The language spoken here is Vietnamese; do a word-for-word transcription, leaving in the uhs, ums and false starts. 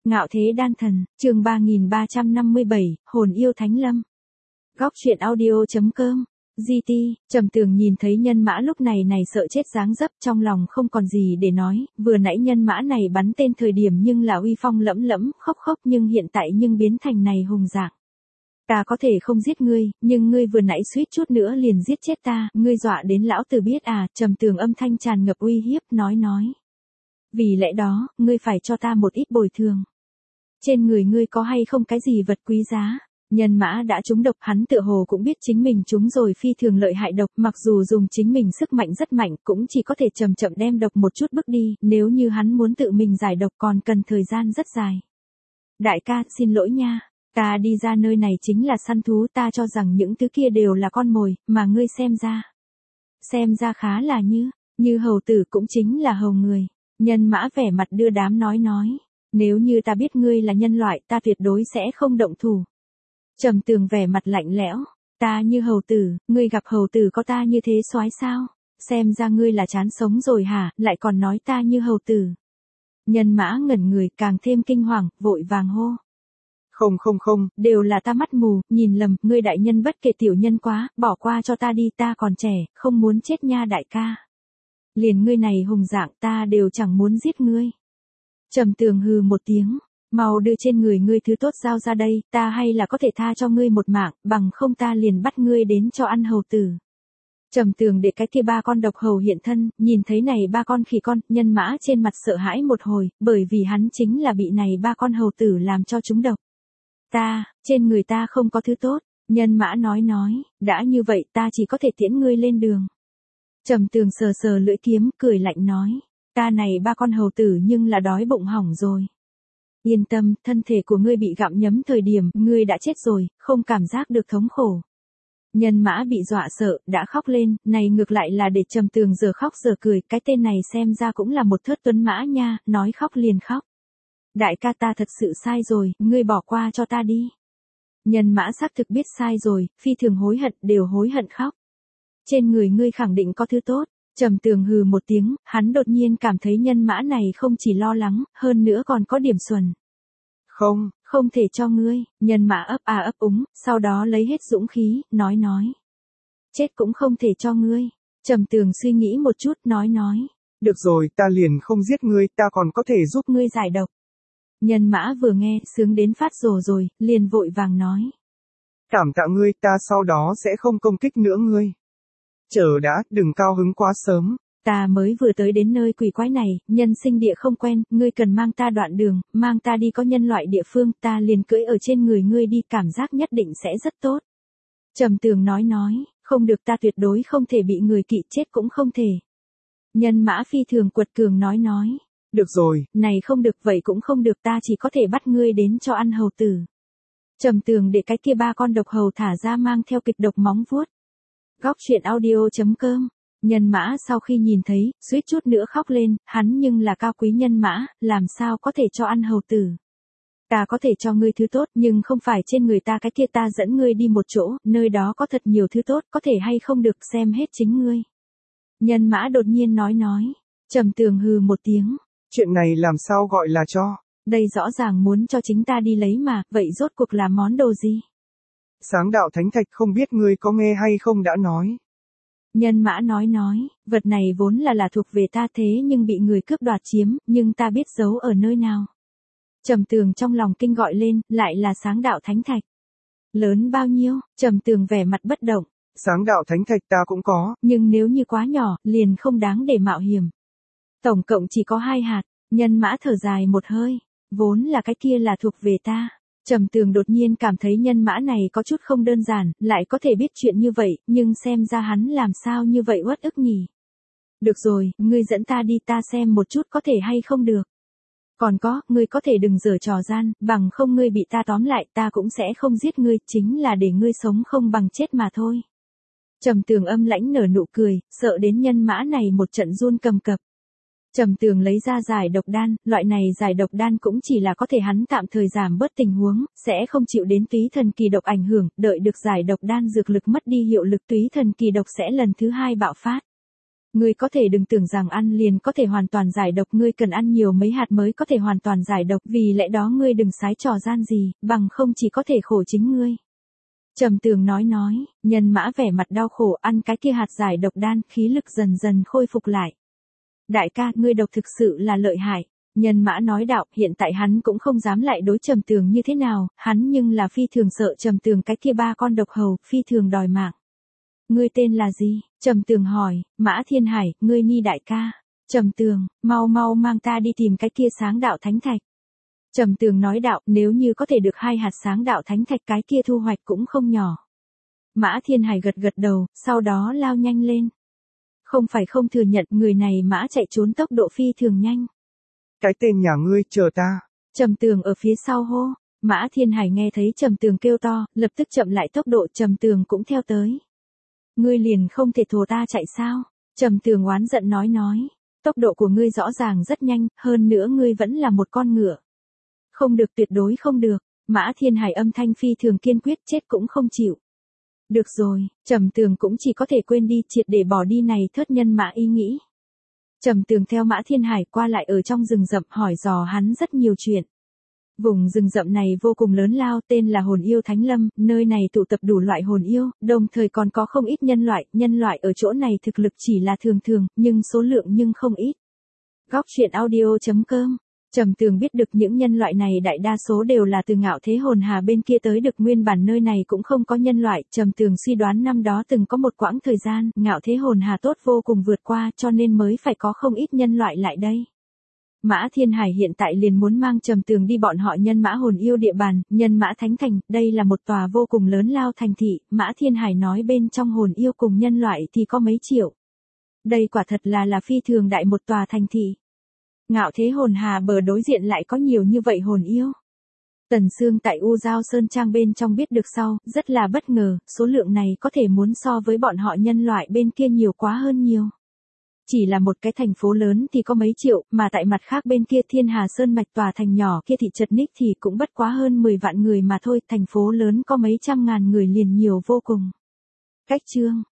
Ngạo thế đan thần, chương ba nghìn ba trăm năm mươi bảy, hồn yêu thánh lâm. Góc truyện audio.com, giê tê, Trầm Tường nhìn thấy Nhân Mã lúc này này sợ chết dáng dấp, trong lòng không còn gì để nói, vừa nãy Nhân Mã này bắn tên thời điểm nhưng là uy phong lẫm lẫm, khóc khóc nhưng hiện tại nhưng biến thành này hùng dạng. Ta có thể không giết ngươi, nhưng ngươi vừa nãy suýt chút nữa liền giết chết ta, ngươi dọa đến lão tử biết à, Trầm Tường âm thanh tràn ngập uy hiếp, nói nói. Vì lẽ đó, ngươi phải cho ta một ít bồi thường. Trên người ngươi có hay không cái gì vật quý giá? Nhân Mã đã trúng độc, hắn tựa hồ cũng biết chính mình trúng rồi phi thường lợi hại độc, mặc dù dùng chính mình sức mạnh rất mạnh, cũng chỉ có thể chậm chậm đem độc một chút bước đi, nếu như hắn muốn tự mình giải độc còn cần thời gian rất dài. Đại ca, xin lỗi nha, ta đi ra nơi này chính là săn thú, ta cho rằng những thứ kia đều là con mồi, mà ngươi xem ra. Xem ra khá là như, như hầu tử cũng chính là hầu người. Nhân Mã vẻ mặt đưa đám nói nói. Nếu như ta biết ngươi là nhân loại, ta tuyệt đối sẽ không động thủ. Trầm Tường vẻ mặt lạnh lẽo, ta như hầu tử, ngươi gặp hầu tử có ta như thế soái sao? Xem ra ngươi là chán sống rồi hả, lại còn nói ta như hầu tử. Nhân Mã ngẩn người càng thêm kinh hoàng, vội vàng hô. Không không không, đều là ta mắt mù, nhìn lầm, ngươi đại nhân bất kể tiểu nhân quá, bỏ qua cho ta đi, ta còn trẻ, không muốn chết nha đại ca. Liền ngươi này hùng dạng ta đều chẳng muốn giết ngươi. Trầm Tường hừ một tiếng, mau đưa trên người ngươi thứ tốt giao ra đây, ta hay là có thể tha cho ngươi một mạng, bằng không ta liền bắt ngươi đến cho ăn hầu tử. Trầm Tường để cái kia ba con độc hầu hiện thân, nhìn thấy này ba con khỉ con, Nhân Mã trên mặt sợ hãi một hồi, bởi vì hắn chính là bị này ba con hầu tử làm cho chúng độc. Ta, trên người ta không có thứ tốt, Nhân Mã nói nói, đã như vậy ta chỉ có thể tiễn ngươi lên đường. Trầm Tường sờ sờ lưỡi kiếm, cười lạnh nói. Ta này ba con hầu tử nhưng là đói bụng hỏng rồi. Yên tâm, thân thể của ngươi bị gặm nhấm thời điểm, ngươi đã chết rồi, không cảm giác được thống khổ. Nhân Mã bị dọa sợ, đã khóc lên, này ngược lại là để Trầm Tường giờ khóc giờ cười, cái tên này xem ra cũng là một thớt tuấn mã nha, nói khóc liền khóc. Đại ca ta thật sự sai rồi, ngươi bỏ qua cho ta đi. Nhân Mã xác thực biết sai rồi, phi thường hối hận, đều hối hận khóc. Trên người ngươi khẳng định có thứ tốt. Trầm Tường hừ một tiếng, hắn đột nhiên cảm thấy Nhân Mã này không chỉ lo lắng, hơn nữa còn có điểm xuẩn. Không, không thể cho ngươi, Nhân Mã ấp à ấp úng, sau đó lấy hết dũng khí, nói nói. Chết cũng không thể cho ngươi. Trầm Tường suy nghĩ một chút, nói nói. Được rồi, ta liền không giết ngươi, ta còn có thể giúp ngươi giải độc. Nhân Mã vừa nghe, sướng đến phát rồ rồi, liền vội vàng nói. Cảm tạ ngươi, ta sau đó sẽ không công kích nữa ngươi. Chờ đã, đừng cao hứng quá sớm. Ta mới vừa tới đến nơi quỷ quái này, nhân sinh địa không quen, ngươi cần mang ta đoạn đường, mang ta đi có nhân loại địa phương, ta liền cưỡi ở trên người ngươi đi, cảm giác nhất định sẽ rất tốt. Trầm Tường nói nói, không được, ta tuyệt đối không thể bị người kỵ, chết cũng không thể. Nhân Mã phi thường quật cường nói nói, được rồi, này không được vậy cũng không được, ta chỉ có thể bắt ngươi đến cho ăn hầu tử. Trầm Tường để cái kia ba con độc hầu thả ra mang theo kịch độc móng vuốt. Góc truyện audio.com, Nhân Mã sau khi nhìn thấy, suýt chút nữa khóc lên, hắn nhưng là cao quý Nhân Mã, làm sao có thể cho ăn hầu tử. Ta có thể cho ngươi thứ tốt, nhưng không phải trên người ta, cái kia ta dẫn ngươi đi một chỗ, nơi đó có thật nhiều thứ tốt, có thể hay không được xem hết chính ngươi. Nhân Mã đột nhiên nói nói, Trầm Tường hừ một tiếng, chuyện này làm sao gọi là cho, đây rõ ràng muốn cho chính ta đi lấy mà, vậy rốt cuộc là món đồ gì? Sáng đạo thánh thạch không biết ngươi có nghe hay không đã nói. Nhân Mã nói nói, vật này vốn là là thuộc về ta thế nhưng bị người cướp đoạt chiếm, nhưng ta biết giấu ở nơi nào. Trầm Tường trong lòng kinh gọi lên, lại là sáng đạo thánh thạch. Lớn bao nhiêu? Trầm Tường vẻ mặt bất động. Sáng đạo thánh thạch ta cũng có, nhưng nếu như quá nhỏ, liền không đáng để mạo hiểm. Tổng cộng chỉ có hai hạt, Nhân Mã thở dài một hơi, vốn là cái kia là thuộc về ta. Trầm Tường đột nhiên cảm thấy Nhân Mã này có chút không đơn giản, lại có thể biết chuyện như vậy, nhưng xem ra hắn làm sao như vậy uất ức nhỉ. Được rồi, ngươi dẫn ta đi, ta xem một chút có thể hay không được. Còn có, ngươi có thể đừng giở trò gian, bằng không ngươi bị ta tóm lại, ta cũng sẽ không giết ngươi, chính là để ngươi sống không bằng chết mà thôi. Trầm Tường âm lãnh nở nụ cười, sợ đến Nhân Mã này một trận run cầm cập. Trầm Tường lấy ra giải độc đan, loại này giải độc đan cũng chỉ là có thể hắn tạm thời giảm bớt tình huống, sẽ không chịu đến túy thần kỳ độc ảnh hưởng, đợi được giải độc đan dược lực mất đi hiệu lực túy thần kỳ độc sẽ lần thứ hai bạo phát. Ngươi có thể đừng tưởng rằng ăn liền có thể hoàn toàn giải độc, ngươi cần ăn nhiều mấy hạt mới có thể hoàn toàn giải độc, vì lẽ đó ngươi đừng sái trò gian gì, bằng không chỉ có thể khổ chính ngươi. Trầm Tường nói nói, Nhân Mã vẻ mặt đau khổ ăn cái kia hạt giải độc đan, khí lực dần dần khôi phục lại. Đại ca, ngươi độc thực sự là lợi hại. Nhân Mã nói đạo, hiện tại hắn cũng không dám lại đối Trầm Tường như thế nào, hắn nhưng là phi thường sợ Trầm Tường cái kia ba con độc hầu, phi thường đòi mạng. Ngươi tên là gì? Trầm Tường hỏi. Mã Thiên Hải, ngươi Ni đại ca. Trầm Tường, mau mau mang ta đi tìm cái kia sáng đạo thánh thạch. Trầm Tường nói đạo, nếu như có thể được hai hạt sáng đạo thánh thạch cái kia thu hoạch cũng không nhỏ. Mã Thiên Hải gật gật đầu, sau đó lao nhanh lên. Không phải không thừa nhận, người này mã chạy trốn tốc độ phi thường nhanh. Cái tên nhà ngươi, chờ ta. Trầm Tường ở phía sau hô. Mã Thiên Hải nghe thấy Trầm Tường kêu to, lập tức chậm lại tốc độ, Trầm Tường cũng theo tới. Ngươi liền không thể thồ ta chạy sao? Trầm Tường oán giận nói nói. Tốc độ của ngươi rõ ràng rất nhanh, hơn nữa ngươi vẫn là một con ngựa. Không được, tuyệt đối không được. Mã Thiên Hải âm thanh phi thường kiên quyết, chết cũng không chịu. Được rồi, Trầm Tường cũng chỉ có thể quên đi, triệt để bỏ đi này thớt nhân mã ý nghĩ. Trầm Tường theo Mã Thiên Hải qua lại ở trong rừng rậm, hỏi dò hắn rất nhiều chuyện. Vùng rừng rậm này vô cùng lớn lao, tên là Hồn Yêu Thánh Lâm, nơi này tụ tập đủ loại hồn yêu, đồng thời còn có không ít nhân loại, nhân loại ở chỗ này thực lực chỉ là thường thường, nhưng số lượng nhưng không ít. Góc truyện audio chấm com. Trầm Tường biết được những nhân loại này đại đa số đều là từ Ngạo Thế Hồn Hà bên kia tới, được nguyên bản nơi này cũng không có nhân loại, Trầm Tường suy đoán năm đó từng có một quãng thời gian, Ngạo Thế Hồn Hà tốt vô cùng vượt qua, cho nên mới phải có không ít nhân loại lại đây. Mã Thiên Hải hiện tại liền muốn mang Trầm Tường đi bọn họ nhân mã hồn yêu địa bàn, nhân mã thánh thành, đây là một tòa vô cùng lớn lao thành thị, Mã Thiên Hải nói bên trong hồn yêu cùng nhân loại thì có mấy triệu. Đây quả thật là là phi thường đại một tòa thành thị. Ngạo Thế Hồn Hà bờ đối diện lại có nhiều như vậy hồn yêu. Tần Sương tại U Giao Sơn Trang bên trong biết được sau, rất là bất ngờ, số lượng này có thể muốn so với bọn họ nhân loại bên kia nhiều quá hơn nhiều. Chỉ là một cái thành phố lớn thì có mấy triệu, mà tại mặt khác bên kia Thiên Hà Sơn mạch tòa thành nhỏ kia thị Chật Ních thì cũng bất quá hơn mười vạn người mà thôi, thành phố lớn có mấy trăm ngàn người liền nhiều vô cùng. Cách chương